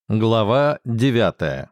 Глава 9.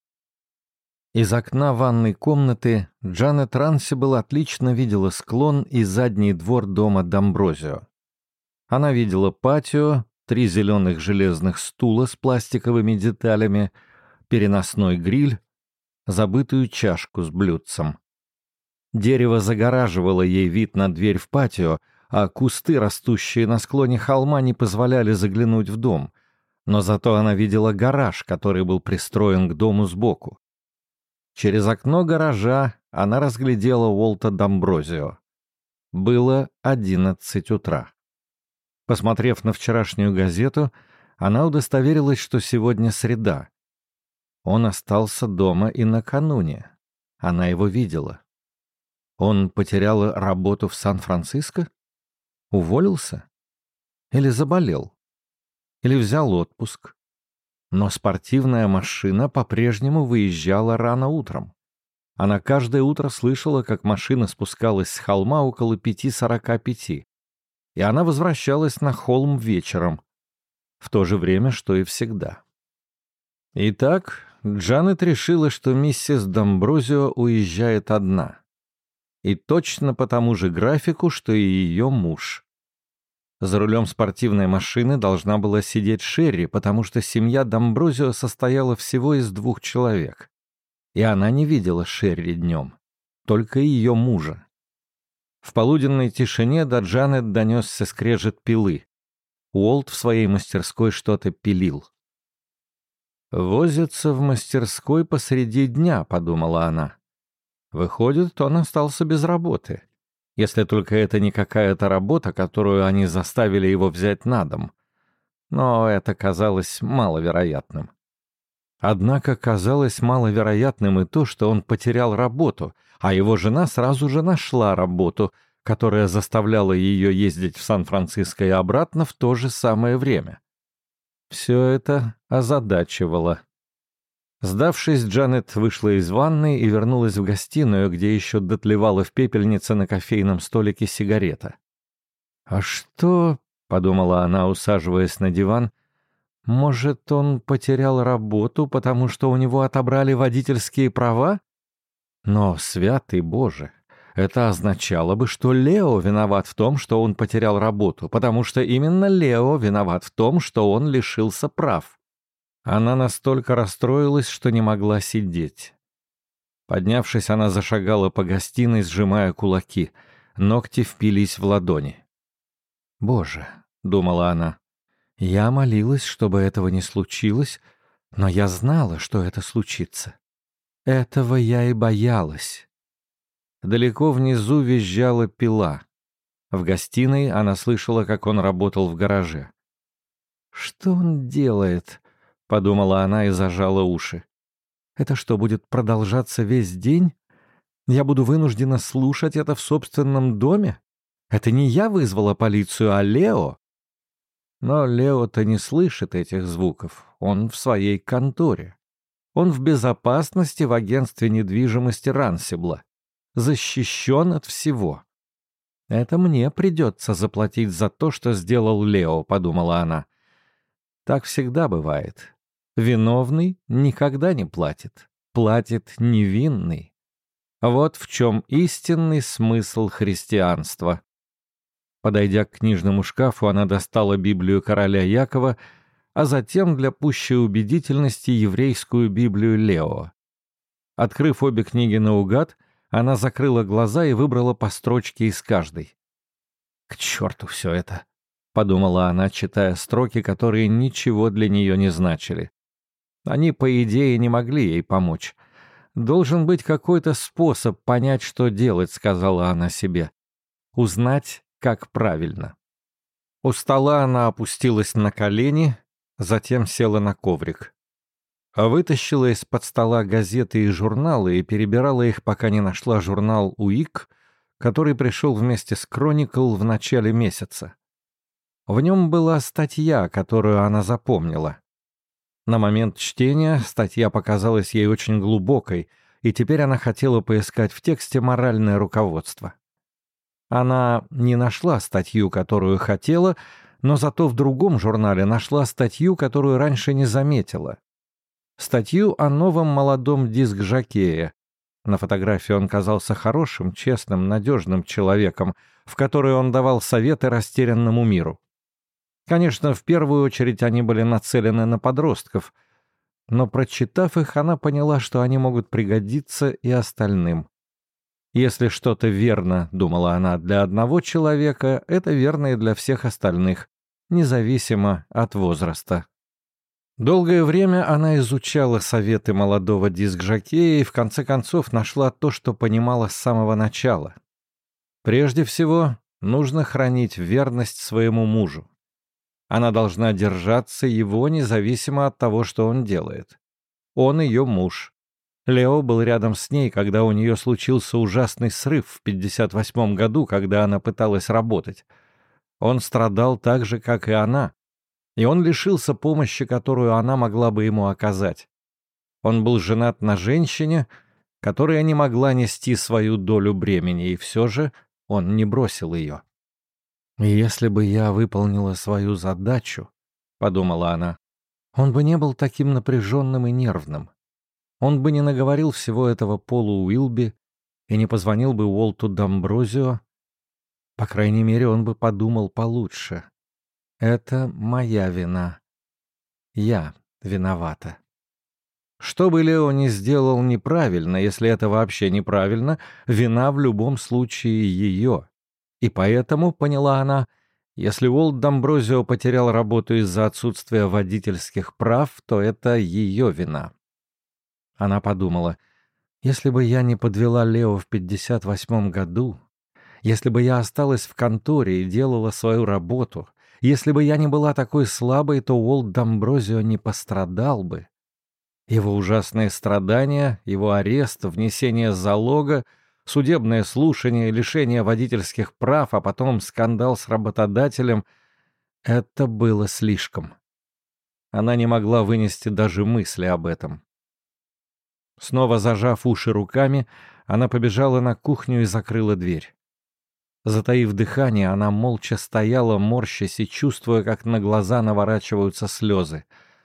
Из окна ванной комнаты Джанет Рансибл отлично видела склон и задний двор дома Дамброзио. Она видела патио, 3 зеленых железных стула с пластиковыми деталями, переносной гриль, забытую чашку с блюдцем. Дерево загораживало ей вид на дверь в патио, а кусты, растущие на склоне холма, не позволяли заглянуть в дом. Но зато она видела гараж, который был пристроен к дому сбоку. Через окно гаража она разглядела Уолта Дамброзио. Было 11 утра. Посмотрев на вчерашнюю газету, она удостоверилась, что сегодня среда. Он остался дома и накануне. Она его видела. Он потерял работу в Сан-Франциско? Уволился? Или заболел? Или взял отпуск. Но спортивная машина по-прежнему выезжала рано утром. Она каждое утро слышала, как машина спускалась с холма около 5:45, и она возвращалась на холм вечером, в то же время, что и всегда. Итак, Джанет решила, что миссис Дамброзио уезжает одна. И точно по тому же графику, что и ее муж. За рулем спортивной машины должна была сидеть Шерри, потому что семья Дамброзио состояла всего из 2 человек. И она не видела Шерри днем, только ее мужа. В полуденной тишине до Джанет донесся скрежет пилы. Уолт в своей мастерской что-то пилил. «Возится в мастерской посреди дня», — подумала она. Выходит, он остался без работы. Если только это не какая-то работа, которую они заставили его взять на дом. Но это казалось маловероятным. Однако казалось маловероятным и то, что он потерял работу, а его жена сразу же нашла работу, которая заставляла ее ездить в Сан-Франциско и обратно в то же самое время. Все это озадачивало. Сдавшись, Джанет вышла из ванной и вернулась в гостиную, где еще дотлевала в пепельнице на кофейном столике сигарета. «А что?» — подумала она, усаживаясь на диван. «Может, он потерял работу, потому что у него отобрали водительские права? Но, святый Боже, это означало бы, что Лео виноват в том, что он потерял работу, потому что именно Лео виноват в том, что он лишился прав». Она настолько расстроилась, что не могла сидеть. Поднявшись, она зашагала по гостиной, сжимая кулаки. Ногти впились в ладони. «Боже», — думала она, — «я молилась, чтобы этого не случилось, но я знала, что это случится. Этого я и боялась». Далеко внизу визжала пила. В гостиной она слышала, как он работал в гараже. «Что он делает?» — подумала она и зажала уши. «Это что, будет продолжаться весь день? Я буду вынуждена слушать это в собственном доме? Это не я вызвала полицию, а Лео?» Но Лео-то не слышит этих звуков. Он в своей конторе. Он в безопасности в агентстве недвижимости Рансибла. Защищен от всего. «Это мне придется заплатить за то, что сделал Лео», — подумала она. Так всегда бывает. Виновный никогда не платит. Платит невинный. Вот в чем истинный смысл христианства. Подойдя к книжному шкафу, она достала Библию короля Якова, а затем для пущей убедительности еврейскую Библию Лео. Открыв обе книги наугад, она закрыла глаза и выбрала по строчке из каждой. «К черту все это!» — подумала она, читая строки, которые ничего для нее не значили. Они, по идее, не могли ей помочь. «Должен быть какой-то способ понять, что делать», — сказала она себе. «Узнать, как правильно». У стола она опустилась на колени, затем села на коврик. Вытащила из-под стола газеты и журналы и перебирала их, пока не нашла журнал «Уик», который пришел вместе с «Кроникл» в начале месяца. В нем была статья, которую она запомнила. На момент чтения статья показалась ей очень глубокой, и теперь она хотела поискать в тексте моральное руководство. Она не нашла статью, которую хотела, но зато в другом журнале нашла статью, которую раньше не заметила. Статью о новом молодом диск-жокее. На фотографии он казался хорошим, честным, надежным человеком, в которой он давал советы растерянному миру. Конечно, в первую очередь они были нацелены на подростков, но, прочитав их, она поняла, что они могут пригодиться и остальным. Если что-то верно, думала она, для одного человека, это верно и для всех остальных, независимо от возраста. Долгое время она изучала советы молодого диск-жокея и в конце концов нашла то, что понимала с самого начала. Прежде всего, нужно хранить верность своему мужу. Она должна держаться его независимо от того, что он делает. Он ее муж. Лео был рядом с ней, когда у нее случился ужасный срыв в 1958 году, когда она пыталась работать. Он страдал так же, как и она, и он лишился помощи, которую она могла бы ему оказать. Он был женат на женщине, которая не могла нести свою долю бремени, и все же он не бросил ее. «Если бы я выполнила свою задачу, — подумала она, — он бы не был таким напряженным и нервным. Он бы не наговорил всего этого Полу Уилби и не позвонил бы Уолту Дамброзио. По крайней мере, он бы подумал получше. Это моя вина. Я виновата. Что бы Лео ни сделал неправильно, если это вообще неправильно, вина в любом случае ее. И поэтому, поняла она, если Уолт Дамброзио потерял работу из-за отсутствия водительских прав, то это ее вина. Она подумала, если бы я не подвела Лео в 1958 году, если бы я осталась в конторе и делала свою работу, если бы я не была такой слабой, то Уолт Дамброзио не пострадал бы. Его ужасные страдания, его арест, внесение залога, судебное слушание, лишение водительских прав, а потом скандал с работодателем — это было слишком. Она не могла вынести даже мысли об этом. Снова зажав уши руками, она побежала на кухню и закрыла дверь. Затаив дыхание, она молча стояла, морщась и чувствуя, как на глаза наворачиваются слезы.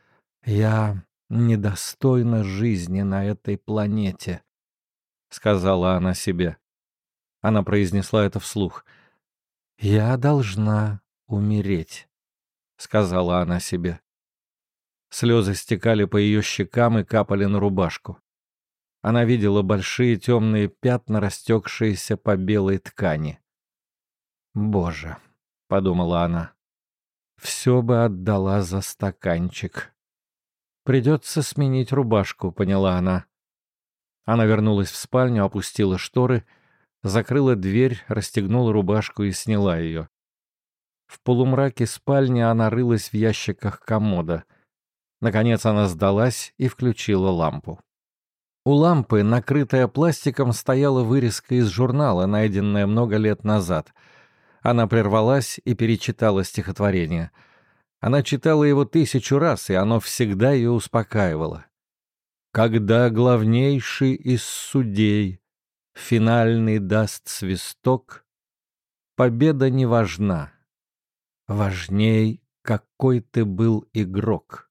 «Я недостойна жизни на этой планете», — сказала она себе. Она произнесла это вслух. «Я должна умереть», — сказала она себе. Слезы стекали по ее щекам и капали на рубашку. Она видела большие темные пятна, растекшиеся по белой ткани. «Боже», — подумала она, — «все бы отдала за стаканчик». «Придется сменить рубашку», — поняла она. Она вернулась в спальню, опустила шторы, закрыла дверь, расстегнула рубашку и сняла ее. В полумраке спальни она рылась в ящиках комода. Наконец она сдалась и включила лампу. У лампы, накрытая пластиком, стояла вырезка из журнала, найденная много лет назад. Она прервалась и перечитала стихотворение. Она читала его 1000 раз, и оно всегда ее успокаивало. «Когда главнейший из судей финальный даст свисток, победа не важна. Важней, какой ты был игрок».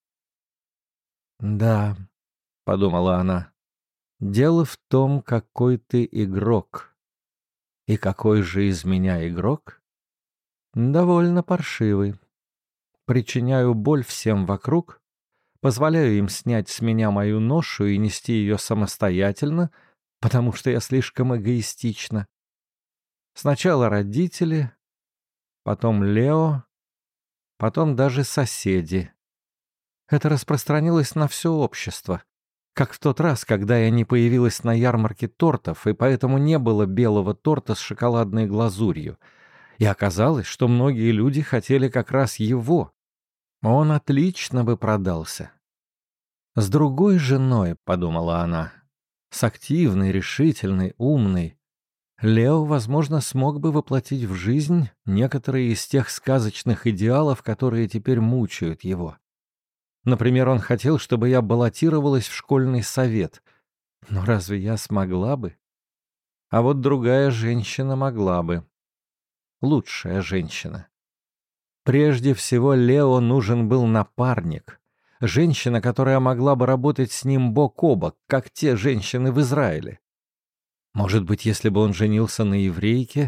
«Да», — подумала она, — «дело в том, какой ты игрок. И какой же из меня игрок? Довольно паршивый. Причиняю боль всем вокруг, позволяю им снять с меня мою ношу и нести ее самостоятельно, потому что я слишком эгоистична. Сначала родители, потом Лео, потом даже соседи. Это распространилось на все общество. Как в тот раз, когда я не появилась на ярмарке тортов, и поэтому не было белого торта с шоколадной глазурью. И оказалось, что многие люди хотели как раз его. Он отлично бы продался. С другой женой, подумала она, с активной, решительной, умной, Лео, возможно, смог бы воплотить в жизнь некоторые из тех сказочных идеалов, которые теперь мучают его. Например, он хотел, чтобы я баллотировалась в школьный совет. Но разве я смогла бы? А вот другая женщина могла бы. Лучшая женщина. Прежде всего Лео нужен был напарник, женщина, которая могла бы работать с ним бок о бок, как те женщины в Израиле. Может быть, если бы он женился на еврейке?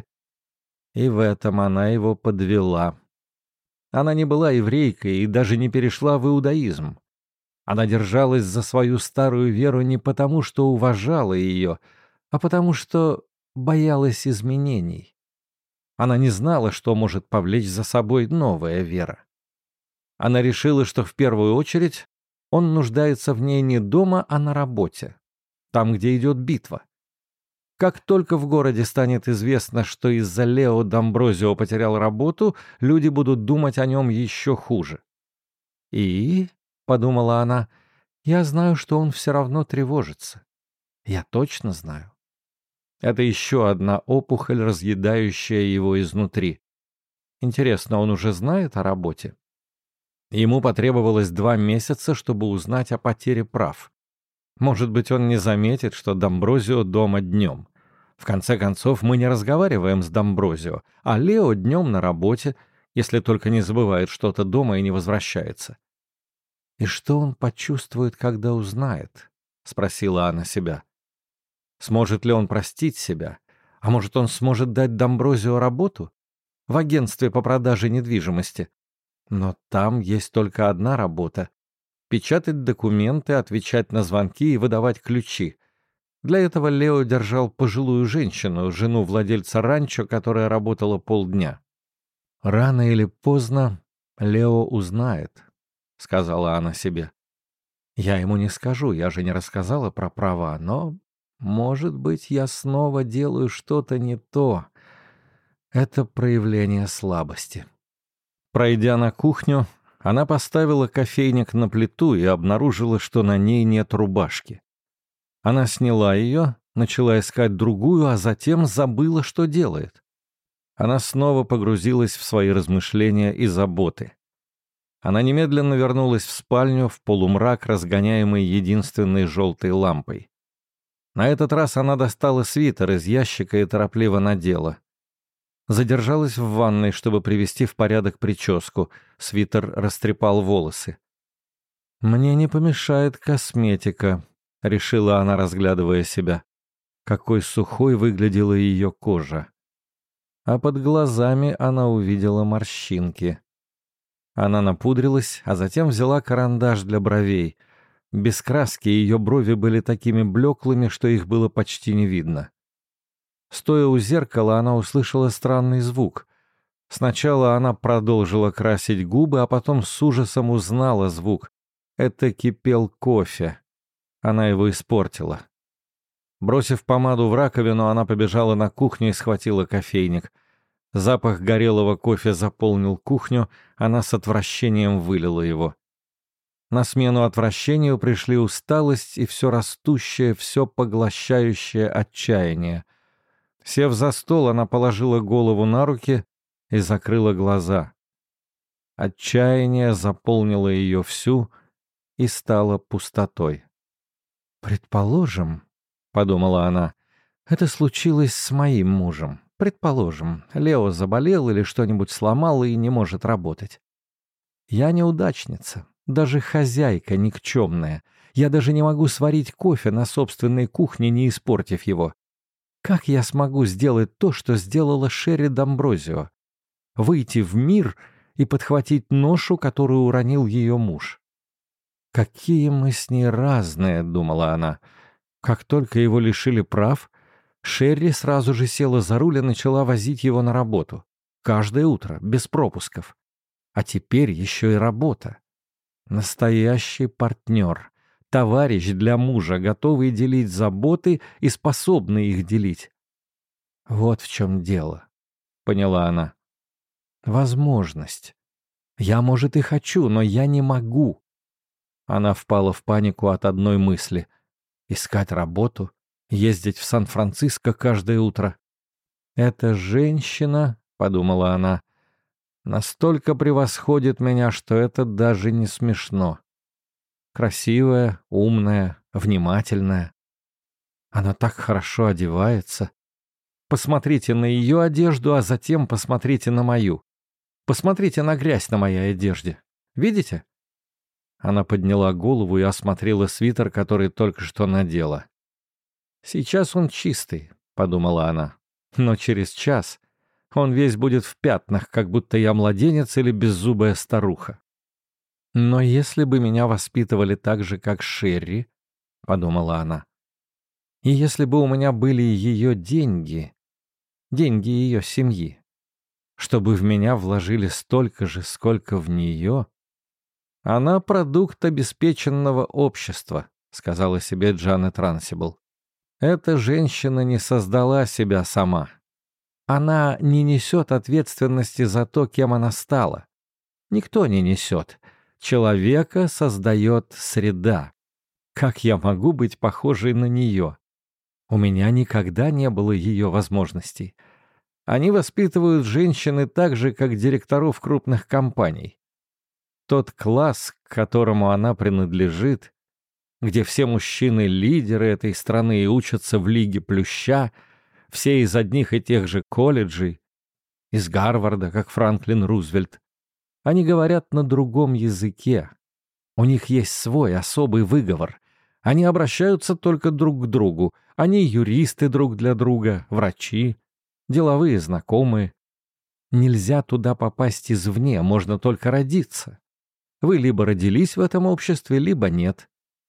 И в этом она его подвела. Она не была еврейкой и даже не перешла в иудаизм. Она держалась за свою старую веру не потому, что уважала ее, а потому что боялась изменений. Она не знала, что может повлечь за собой новая вера. Она решила, что в первую очередь он нуждается в ней не дома, а на работе, там, где идет битва. Как только в городе станет известно, что из-за Лео Домброзио потерял работу, люди будут думать о нем еще хуже. «И, — подумала она, — я знаю, что он все равно тревожится. Я точно знаю. Это еще одна опухоль, разъедающая его изнутри. Интересно, он уже знает о работе?» Ему потребовалось 2 месяца, чтобы узнать о потере прав. Может быть, он не заметит, что Домброзио дома днем. В конце концов, мы не разговариваем с Домброзио, а Лео днем на работе, если только не забывает что-то дома и не возвращается. «И что он почувствует, когда узнает?» — спросила она себя. Сможет ли он простить себя? А может, он сможет дать Домброзио работу? В агентстве по продаже недвижимости. Но там есть только одна работа — печатать документы, отвечать на звонки и выдавать ключи. Для этого Лео держал пожилую женщину, жену владельца ранчо, которая работала полдня. «Рано или поздно Лео узнает», — сказала она себе. «Я ему не скажу, я же не рассказала про права, но, может быть, я снова делаю что-то не то. Это проявление слабости». Пройдя на кухню, она поставила кофейник на плиту и обнаружила, что на ней нет рубашки. Она сняла ее, начала искать другую, а затем забыла, что делает. Она снова погрузилась в свои размышления и заботы. Она немедленно вернулась в спальню, в полумрак, разгоняемый единственной желтой лампой. На этот раз она достала свитер из ящика и торопливо надела. Задержалась в ванной, чтобы привести в порядок прическу. Свитер растрепал волосы. «Мне не помешает косметика», — решила она, разглядывая себя. Какой сухой выглядела ее кожа. А под глазами она увидела морщинки. Она напудрилась, а затем взяла карандаш для бровей. Без краски ее брови были такими блеклыми, что их было почти не видно. Стоя у зеркала, она услышала странный звук. Сначала она продолжила красить губы, а потом с ужасом узнала звук. Это кипел кофе. Она его испортила. Бросив помаду в раковину, она побежала на кухню и схватила кофейник. Запах горелого кофе заполнил кухню, она с отвращением вылила его. На смену отвращению пришли усталость и все растущее, все поглощающее отчаяние. Сев за стол, она положила голову на руки и закрыла глаза. Отчаяние заполнило ее всю и стало пустотой. «Предположим, — подумала она, — это случилось с моим мужем. Предположим, Лео заболел или что-нибудь сломал и не может работать. Я неудачница, даже хозяйка никчемная. Я даже не могу сварить кофе на собственной кухне, не испортив его. Как я смогу сделать то, что сделала Шерри Домброзио? Выйти в мир и подхватить ношу, которую уронил ее муж? Какие мы с ней разные, — думала она. Как только его лишили прав, Шерри сразу же села за руль и начала возить его на работу. Каждое утро, без пропусков. А теперь еще и работа. Настоящий партнер. Товарищ для мужа, готовый делить заботы и способный их делить. Вот в чем дело, — поняла она. Возможность. Я, может, и хочу, но я не могу. Она впала в панику от одной мысли. Искать работу, ездить в Сан-Франциско каждое утро. «Эта женщина, — подумала она, — настолько превосходит меня, что это даже не смешно. Красивая, умная, внимательная. Она так хорошо одевается. Посмотрите на ее одежду, а затем посмотрите на мою. Посмотрите на грязь на моей одежде. Видите?» Она подняла голову и осмотрела свитер, который только что надела. «Сейчас он чистый», — подумала она. «Но через час он весь будет в пятнах, как будто я младенец или беззубая старуха». «Но если бы меня воспитывали так же, как Шерри», — подумала она, «и если бы у меня были ее деньги, деньги ее семьи, чтобы в меня вложили столько же, сколько в нее...» «Она продукт обеспеченного общества», — сказала себе Джанет Рансибл. «Эта женщина не создала себя сама. Она не несет ответственности за то, кем она стала. Никто не несет. Человека создает среда. Как я могу быть похожей на нее? У меня никогда не было ее возможностей. Они воспитывают женщины так же, как директоров крупных компаний. Тот класс, к которому она принадлежит, где все мужчины лидеры этой страны и учатся в Лиге Плюща, все из одних и тех же колледжей, из Гарварда, как Франклин Рузвельт, они говорят на другом языке. У них есть свой особый выговор. Они обращаются только друг к другу. Они юристы друг для друга, врачи, деловые знакомые. Нельзя туда попасть извне, можно только родиться. Вы либо родились в этом обществе, либо нет.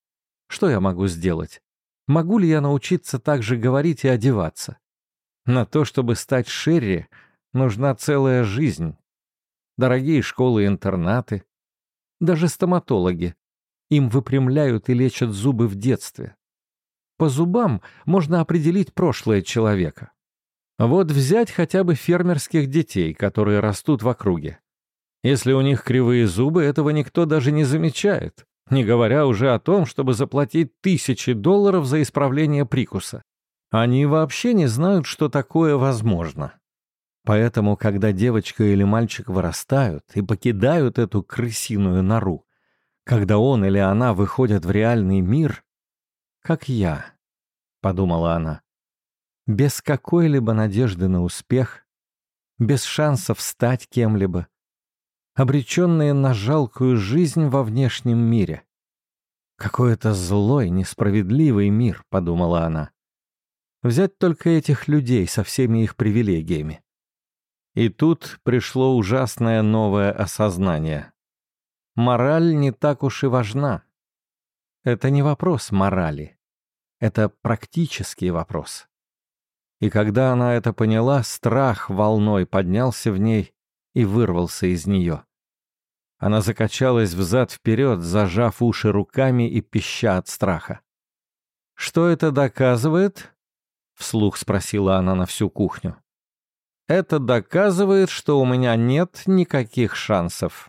Что я могу сделать? Могу ли я научиться так же говорить и одеваться? На то, чтобы стать Шерри, нужна целая жизнь. Дорогие школы и интернаты. Даже стоматологи. Им выпрямляют и лечат зубы в детстве. По зубам можно определить прошлое человека. Вот взять хотя бы фермерских детей, которые растут в округе. Если у них кривые зубы, этого никто даже не замечает, не говоря уже о том, чтобы заплатить $1000 за исправление прикуса. Они вообще не знают, что такое возможно. Поэтому, когда девочка или мальчик вырастают и покидают эту крысиную нору, когда он или она выходят в реальный мир, как я, подумала она, без какой-либо надежды на успех, без шансов стать кем-либо, обреченные на жалкую жизнь во внешнем мире. «Какой-то злой, несправедливый мир», — подумала она. «Взять только этих людей со всеми их привилегиями». И тут пришло ужасное новое осознание. Мораль не так уж и важна. Это не вопрос морали. Это практический вопрос. И когда она это поняла, страх волной поднялся в ней и вырвался из нее. Она закачалась взад-вперед, зажав уши руками и пища от страха. «Что это доказывает?» — вслух спросила она на всю кухню. «Это доказывает, что у меня нет никаких шансов».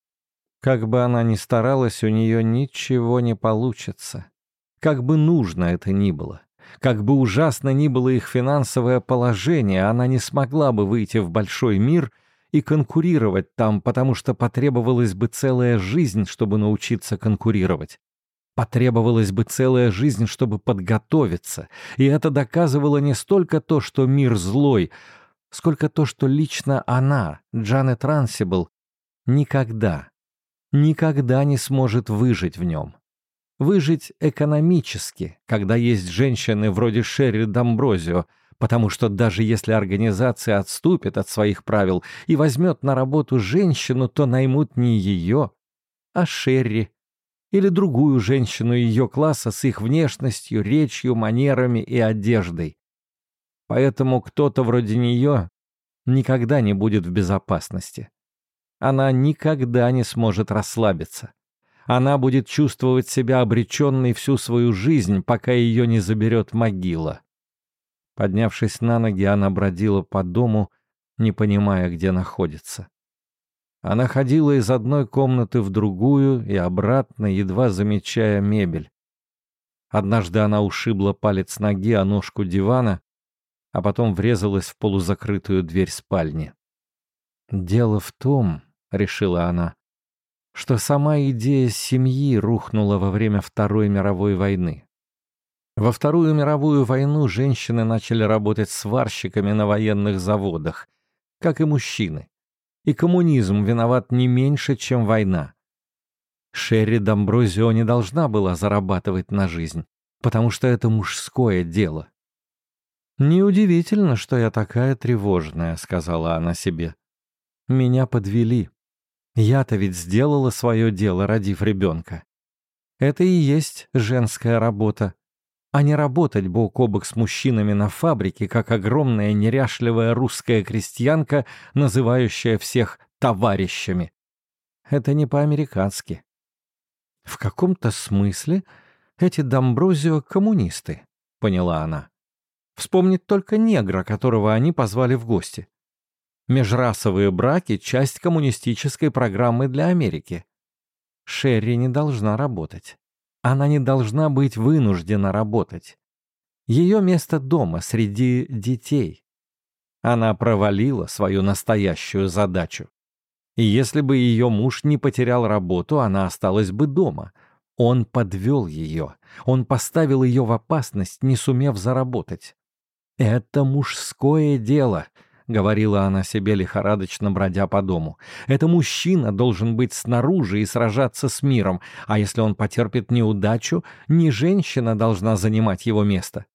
Как бы она ни старалась, у нее ничего не получится. Как бы нужно это ни было, как бы ужасно ни было их финансовое положение, она не смогла бы выйти в большой мир и конкурировать там, потому что потребовалась бы целая жизнь, чтобы научиться конкурировать. Потребовалась бы целая жизнь, чтобы подготовиться, и это доказывало не столько то, что мир злой, сколько то, что лично она, Джанет Рансибл, никогда не сможет выжить в нем. Выжить экономически, когда есть женщины вроде Шерри Дамброзио, потому что даже если организация отступит от своих правил и возьмет на работу женщину, то наймут не ее, а Шерри или другую женщину ее класса с их внешностью, речью, манерами и одеждой. Поэтому кто-то вроде нее никогда не будет в безопасности. Она никогда не сможет расслабиться. Она будет чувствовать себя обреченной всю свою жизнь, пока ее не заберет могила. Поднявшись на ноги, она бродила по дому, не понимая, где находится. Она ходила из одной комнаты в другую и обратно, едва замечая мебель. Однажды она ушибла палец ноги о ножку дивана, а потом врезалась в полузакрытую дверь спальни. «Дело в том, — решила она, — что сама идея семьи рухнула во время Второй мировой войны. Во Вторую мировую войну женщины начали работать сварщиками на военных заводах, как и мужчины. И коммунизм виноват не меньше, чем война. Шерри Дамброзио не должна была зарабатывать на жизнь, потому что это мужское дело. «Неудивительно, что я такая тревожная», — сказала она себе. «Меня подвели. Я-то ведь сделала свое дело, родив ребенка. Это и есть женская работа, а не работать бок о бок с мужчинами на фабрике, как огромная неряшливая русская крестьянка, называющая всех товарищами. Это не по-американски. В каком-то смысле эти Дамброзио коммунисты», — поняла она. «Вспомнить только негра, которого они позвали в гости. Межрасовые браки — часть коммунистической программы для Америки. Шерри не должна работать. Она не должна быть вынуждена работать. Ее место дома, среди детей. Она провалила свою настоящую задачу. И если бы ее муж не потерял работу, она осталась бы дома. Он подвел ее. Он поставил ее в опасность, не сумев заработать. «Это мужское дело», — говорила она себе, лихорадочно бродя по дому. «Это мужчина должен быть снаружи и сражаться с миром, а если он потерпит неудачу, не женщина должна занимать его место.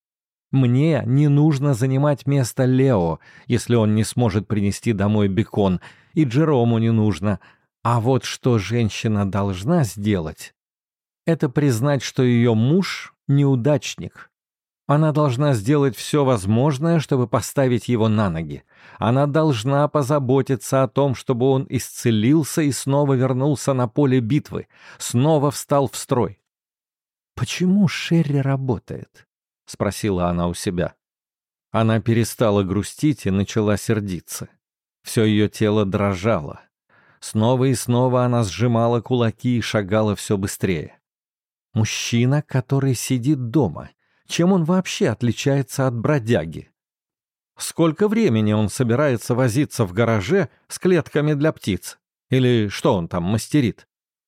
Мне не нужно занимать место Лео, если он не сможет принести домой бекон, и Джерому не нужно. А вот что женщина должна сделать, это признать, что ее муж — неудачник». Она должна сделать все возможное, чтобы поставить его на ноги. Она должна позаботиться о том, чтобы он исцелился и снова вернулся на поле битвы, снова встал в строй. «Почему Шерри работает?» — спросила она у себя. Она перестала грустить и начала сердиться. Все ее тело дрожало. Снова и снова она сжимала кулаки и шагала все быстрее. Мужчина, который сидит дома. Чем он вообще отличается от бродяги? Сколько времени он собирается возиться в гараже с клетками для птиц? Или что он там мастерит?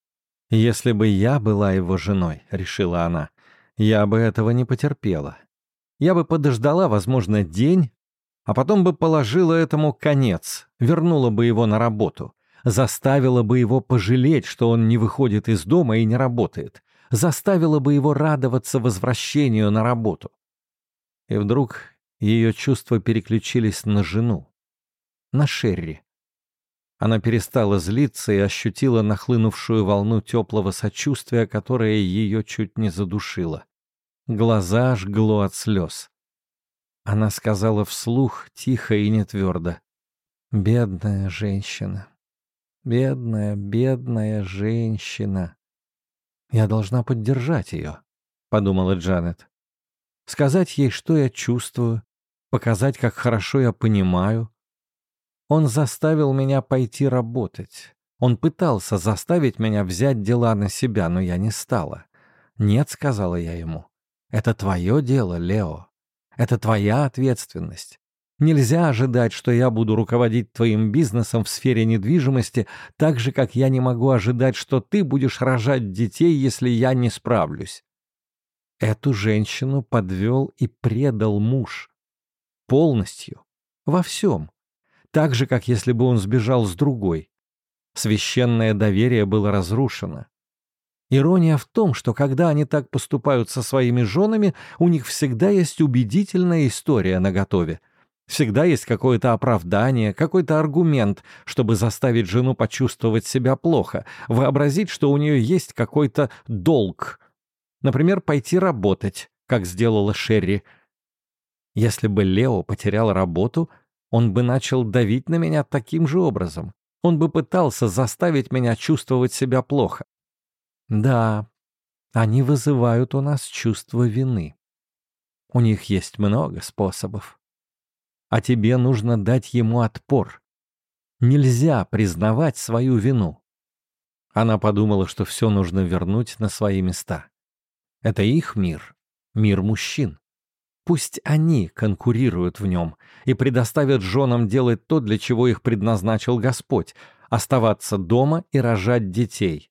«Если бы я была его женой», — решила она, — «я бы этого не потерпела. Я бы подождала, возможно, день, а потом бы положила этому конец, вернула бы его на работу, заставила бы его пожалеть, что он не выходит из дома и не работает, заставила бы его радоваться возвращению на работу». И вдруг ее чувства переключились на жену, на Шерри. Она перестала злиться и ощутила нахлынувшую волну теплого сочувствия, которая ее чуть не задушила. Глаза жгло от слез. Она сказала вслух, тихо и нетвердо: «Бедная женщина, бедная, бедная женщина». «Я должна поддержать ее», — подумала Джанет. «Сказать ей, что я чувствую, показать, как хорошо я понимаю. Он заставил меня пойти работать. Он пытался заставить меня взять дела на себя, но я не стала. «Нет», — сказала я ему, — «это твое дело, Лео. Это твоя ответственность. Нельзя ожидать, что я буду руководить твоим бизнесом в сфере недвижимости, так же, как я не могу ожидать, что ты будешь рожать детей, если я не справлюсь». Эту женщину подвел и предал муж. Полностью. Во всем. Так же, как если бы он сбежал с другой. Священное доверие было разрушено. Ирония в том, что когда они так поступают со своими женами, у них всегда есть убедительная история наготове. Всегда есть какое-то оправдание, какой-то аргумент, чтобы заставить жену почувствовать себя плохо, вообразить, что у нее есть какой-то долг. Например, пойти работать, как сделала Шерри. Если бы Лео потерял работу, он бы начал давить на меня таким же образом. Он бы пытался заставить меня чувствовать себя плохо. Да, они вызывают у нас чувство вины. У них есть много способов. А тебе нужно дать ему отпор. Нельзя признавать свою вину. Она подумала, что все нужно вернуть на свои места. Это их мир, мир мужчин. Пусть они конкурируют в нем и предоставят женам делать то, для чего их предназначил Господь — оставаться дома и рожать детей.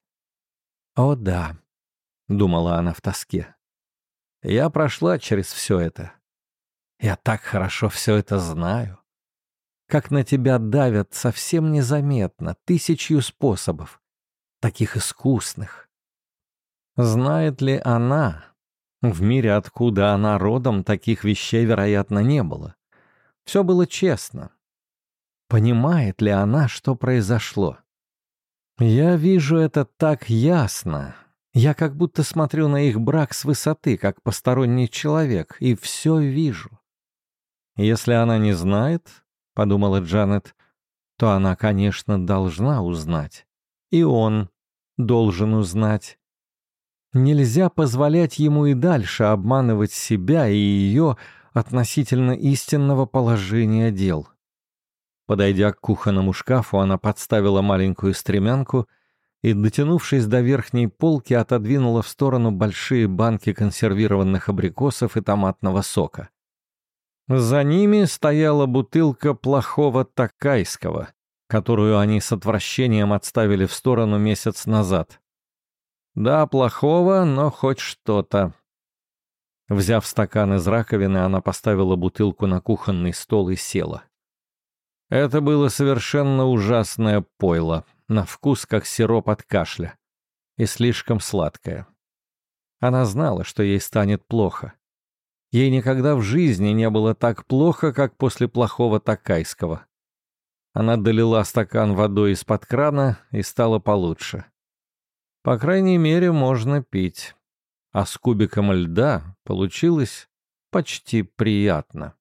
«О да», — думала она в тоске, — «я прошла через все это. Я так хорошо все это знаю. как на тебя давят совсем незаметно, тысячью способов, таких искусных. Знает ли она? В мире, откуда она родом, таких вещей, вероятно, не было. Все было честно. Понимает ли она, что произошло? Я вижу это так ясно. Я как будто смотрю на их брак с высоты, как посторонний человек, и все вижу. Если она не знает, — подумала Джанет, — то она, конечно, должна узнать. И он должен узнать. Нельзя позволять ему и дальше обманывать себя и ее относительно истинного положения дел. Подойдя к кухонному шкафу, она подставила маленькую стремянку и, дотянувшись до верхней полки, отодвинула в сторону большие банки консервированных абрикосов и томатного сока. За ними стояла бутылка плохого такайского, которую они с отвращением отставили в сторону месяц назад. Да, плохого, но хоть что-то. Взяв стакан из раковины, она поставила бутылку на кухонный стол и села. Это было совершенно ужасное пойло, на вкус как сироп от кашля, и слишком сладкое. Она знала, что ей станет плохо. Ей никогда в жизни не было так плохо, как после плохого такайского. Она долила стакан водой из-под крана и стало получше. По крайней мере, можно пить. А с кубиком льда получилось почти приятно.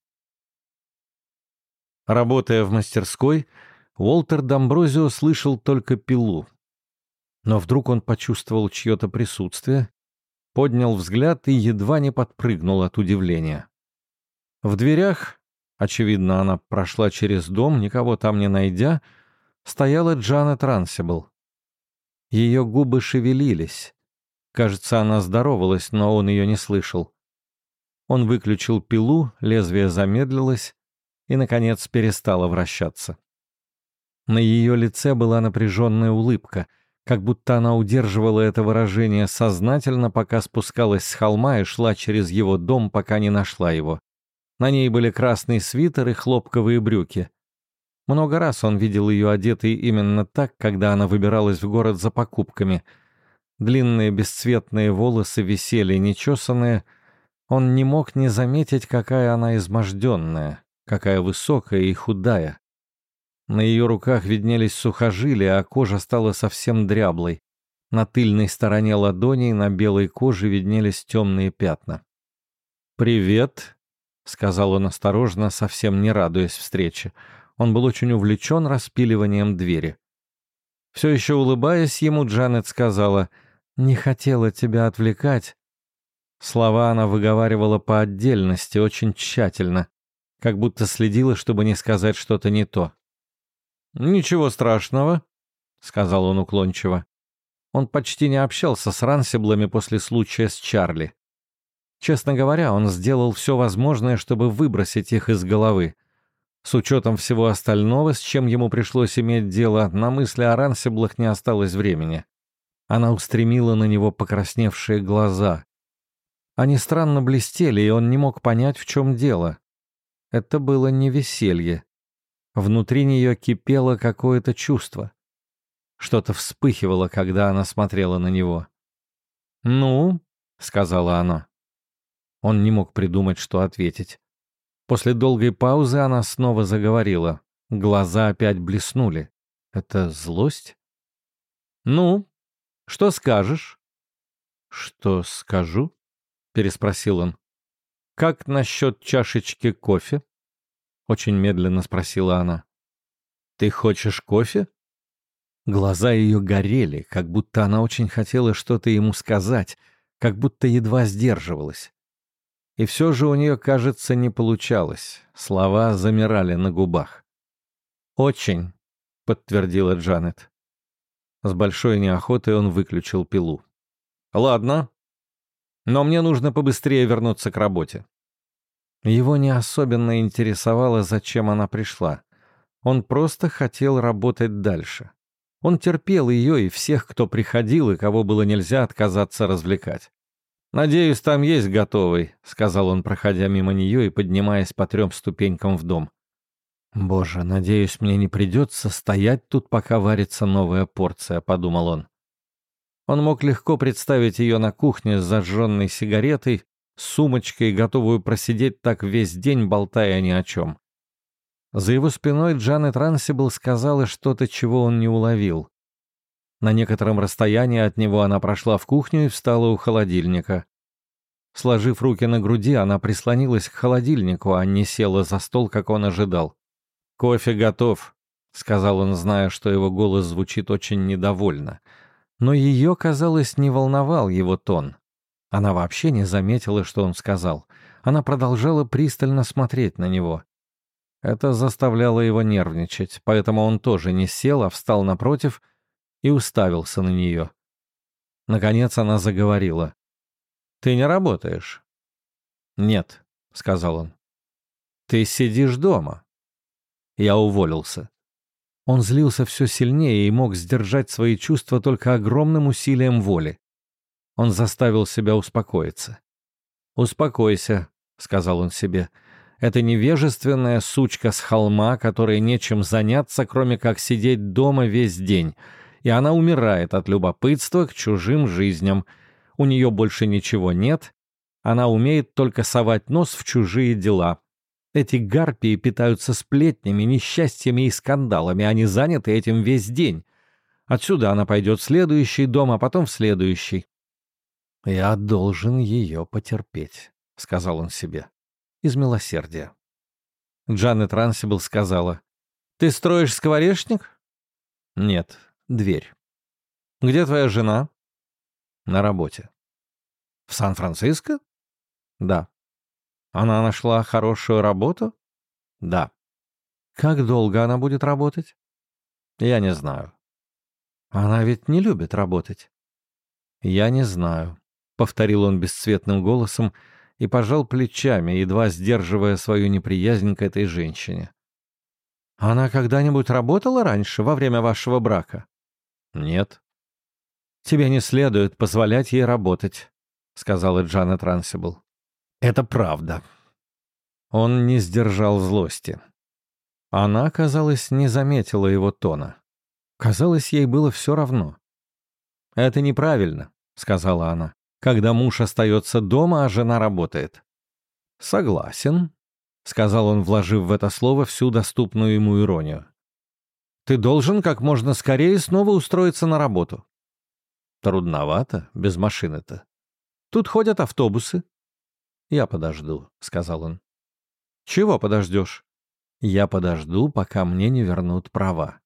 Работая в мастерской, Уолтер Домброзио слышал только пилу. Но вдруг он почувствовал чье-то присутствие, поднял взгляд и едва не подпрыгнул от удивления. В дверях, очевидно, она прошла через дом, никого там не найдя, стояла Джанет Рансибл. Ее губы шевелились. Кажется, она здоровалась, но он ее не слышал. Он выключил пилу, лезвие замедлилось и, наконец, перестало вращаться. На ее лице была напряженная улыбка, как будто она удерживала это выражение сознательно, пока спускалась с холма и шла через его дом, пока не нашла его. На ней были красный свитер и хлопковые брюки. Много раз он видел ее одетой именно так, когда она выбиралась в город за покупками. Длинные бесцветные волосы висели нечесанные. Он не мог не заметить, какая она изможденная, какая высокая и худая. На ее руках виднелись сухожилия, а кожа стала совсем дряблой. На тыльной стороне ладоней на белой коже виднелись темные пятна. «Привет», — сказал он осторожно, совсем не радуясь встрече. Он был очень увлечен распиливанием двери. Все еще улыбаясь ему, Джанет сказала: «Не хотела тебя отвлекать». Слова она выговаривала по отдельности, очень тщательно, как будто следила, чтобы не сказать что-то не то. «Ничего страшного», — сказал он уклончиво. Он почти не общался с Рансиблами после случая с Чарли. Честно говоря, он сделал все возможное, чтобы выбросить их из головы. С учетом всего остального, с чем ему пришлось иметь дело, на мысли о Рансиблах не осталось времени. Она устремила на него покрасневшие глаза. Они странно блестели, и он не мог понять, в чем дело. Это было не веселье. Внутри нее кипело какое-то чувство. Что-то вспыхивало, когда она смотрела на него. «Ну?» — сказала она. Он не мог придумать, что ответить. После долгой паузы она снова заговорила. Глаза опять блеснули. Это злость? «Ну, что скажешь?» «Что скажу?» — переспросил он. «Как насчет чашечки кофе?» — очень медленно спросила она. «Ты хочешь кофе?» Глаза ее горели, как будто она очень хотела что-то ему сказать, как будто едва сдерживалась. И все же у нее, кажется, не получалось. Слова замирали на губах. «Очень», — подтвердила Джанет. С большой неохотой он выключил пилу. «Ладно, но мне нужно побыстрее вернуться к работе». Его не особенно интересовало, зачем она пришла. Он просто хотел работать дальше. Он терпел ее и всех, кто приходил и кого было нельзя отказаться развлекать. «Надеюсь, там есть готовый», — сказал он, проходя мимо нее и поднимаясь по 3 ступенькам в дом. «Боже, надеюсь, мне не придется стоять тут, пока варится новая порция», — подумал он. Он мог легко представить ее на кухне с зажженной сигаретой, с сумочкой, готовую просидеть так весь день, болтая ни о чем. За его спиной Джанет Рансибл сказала что-то, чего он не уловил. На некотором расстоянии от него она прошла в кухню и встала у холодильника. Сложив руки на груди, она прислонилась к холодильнику, а не села за стол, как он ожидал. «Кофе готов», — сказал он, зная, что его голос звучит очень недовольно. Но ее, казалось, не волновал его тон. Она вообще не заметила, что он сказал. Она продолжала пристально смотреть на него. Это заставляло его нервничать, поэтому он тоже не сел, а встал напротив и уставился на нее. Наконец она заговорила. «Ты не работаешь?» «Нет», — сказал он. «Ты сидишь дома». Я уволился. Он злился все сильнее и мог сдержать свои чувства только огромным усилием воли. Он заставил себя успокоиться. «Успокойся», — сказал он себе. «Это невежественная сучка с холма, которой нечем заняться, кроме как сидеть дома весь день, и она умирает от любопытства к чужим жизням. У нее больше ничего нет, она умеет только совать нос в чужие дела. Эти гарпии питаются сплетнями, несчастьями и скандалами, они заняты этим весь день. Отсюда она пойдет в следующий дом, а потом в следующий». «Я должен ее потерпеть», — сказал он себе, из милосердия. Джанет Рансибл сказала: «Ты строишь скворечник?» «Нет, дверь». «Где твоя жена?» «На работе». «В Сан-Франциско?» «Да». «Она нашла хорошую работу?» «Да». «Как долго она будет работать?» «Я не знаю». «Она ведь не любит работать». «Я не знаю», — повторил он бесцветным голосом и пожал плечами, едва сдерживая свою неприязнь к этой женщине. «Она когда-нибудь работала раньше, во время вашего брака?» «Нет». «Тебе не следует позволять ей работать», — сказала Джанет Рансибл. «Это правда». Он не сдержал злости. Она, казалось, не заметила его тона. Казалось, ей было все равно. «Это неправильно», — сказала она, — «когда муж остается дома, а жена работает». «Согласен», — сказал он, вложив в это слово всю доступную ему иронию. «Ты должен как можно скорее снова устроиться на работу». «Трудновато, без машины-то. Тут ходят автобусы». «Я подожду», — сказал он. «Чего подождешь?» «Я подожду, пока мне не вернут права».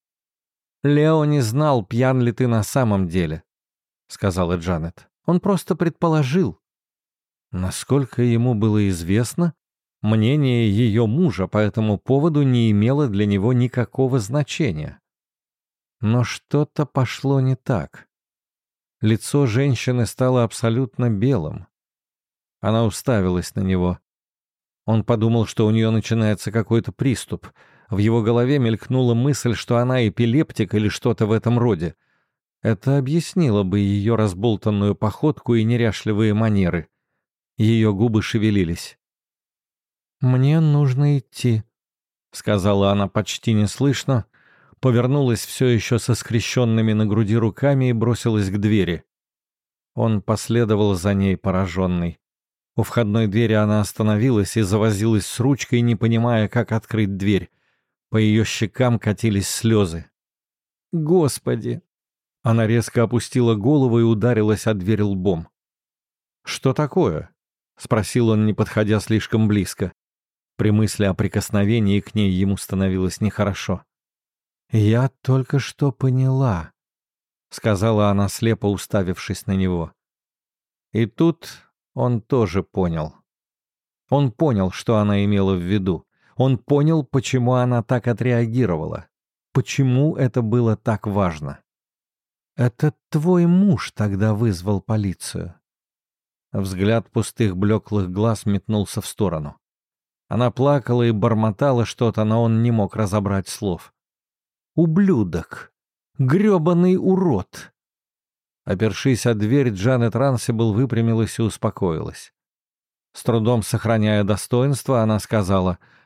«Лео не знал, пьян ли ты на самом деле», — сказала Джанет. «Он просто предположил». Насколько ему было известно, мнение ее мужа по этому поводу не имело для него никакого значения. Но что-то пошло не так. Лицо женщины стало абсолютно белым. Она уставилась на него. Он подумал, что у нее начинается какой-то приступ. В его голове мелькнула мысль, что она эпилептик или что-то в этом роде. Это объяснило бы ее разболтанную походку и неряшливые манеры. Ее губы шевелились. «Мне нужно идти», — сказала она почти неслышно, повернулась все еще со скрещенными на груди руками и бросилась к двери. Он последовал за ней, пораженный. У входной двери она остановилась и завозилась с ручкой, не понимая, как открыть дверь. По ее щекам катились слезы. «Господи!» Она резко опустила голову и ударилась о дверь лбом. «Что такое?» — спросил он, не подходя слишком близко. При мысли о прикосновении к ней ему становилось нехорошо. «Я только что поняла», — сказала она, слепо уставившись на него. И тут он тоже понял. Он понял, что она имела в виду. Он понял, почему она так отреагировала. Почему это было так важно. «Это твой муж тогда вызвал полицию». Взгляд пустых блеклых глаз метнулся в сторону. Она плакала и бормотала что-то, но он не мог разобрать слов. «Ублюдок! Грёбаный урод!» Опершись о дверь, Джанет Рансибл выпрямилась и успокоилась. С трудом сохраняя достоинство, она сказала: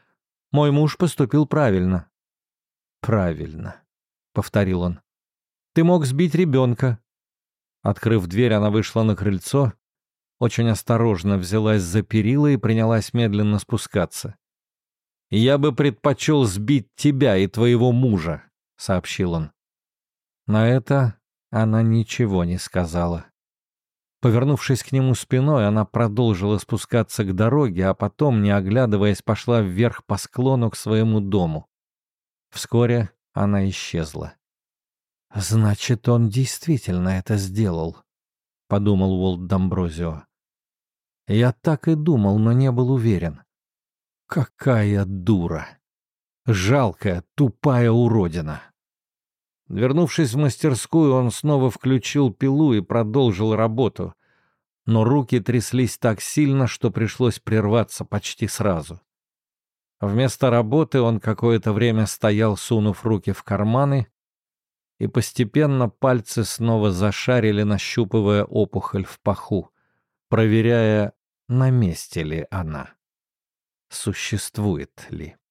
Мой муж поступил правильно». «Правильно», — повторил он. «Ты мог сбить ребенка». Открыв дверь, она вышла на крыльцо, очень осторожно взялась за перила и принялась медленно спускаться. «Я бы предпочел сбить тебя и твоего мужа», — сообщил он. На это она ничего не сказала. Повернувшись к нему спиной, она продолжила спускаться к дороге, а потом, не оглядываясь, пошла вверх по склону к своему дому. Вскоре она исчезла. «Значит, он действительно это сделал», — подумал Уолт Дамброзио. «Я так и думал, но не был уверен. Какая дура! Жалкая, тупая уродина!» Вернувшись в мастерскую, он снова включил пилу и продолжил работу, но руки тряслись так сильно, что пришлось прерваться почти сразу. Вместо работы он какое-то время стоял, сунув руки в карманы, и постепенно пальцы снова зашарили, нащупывая опухоль в паху, проверяя, на месте ли она, существует ли.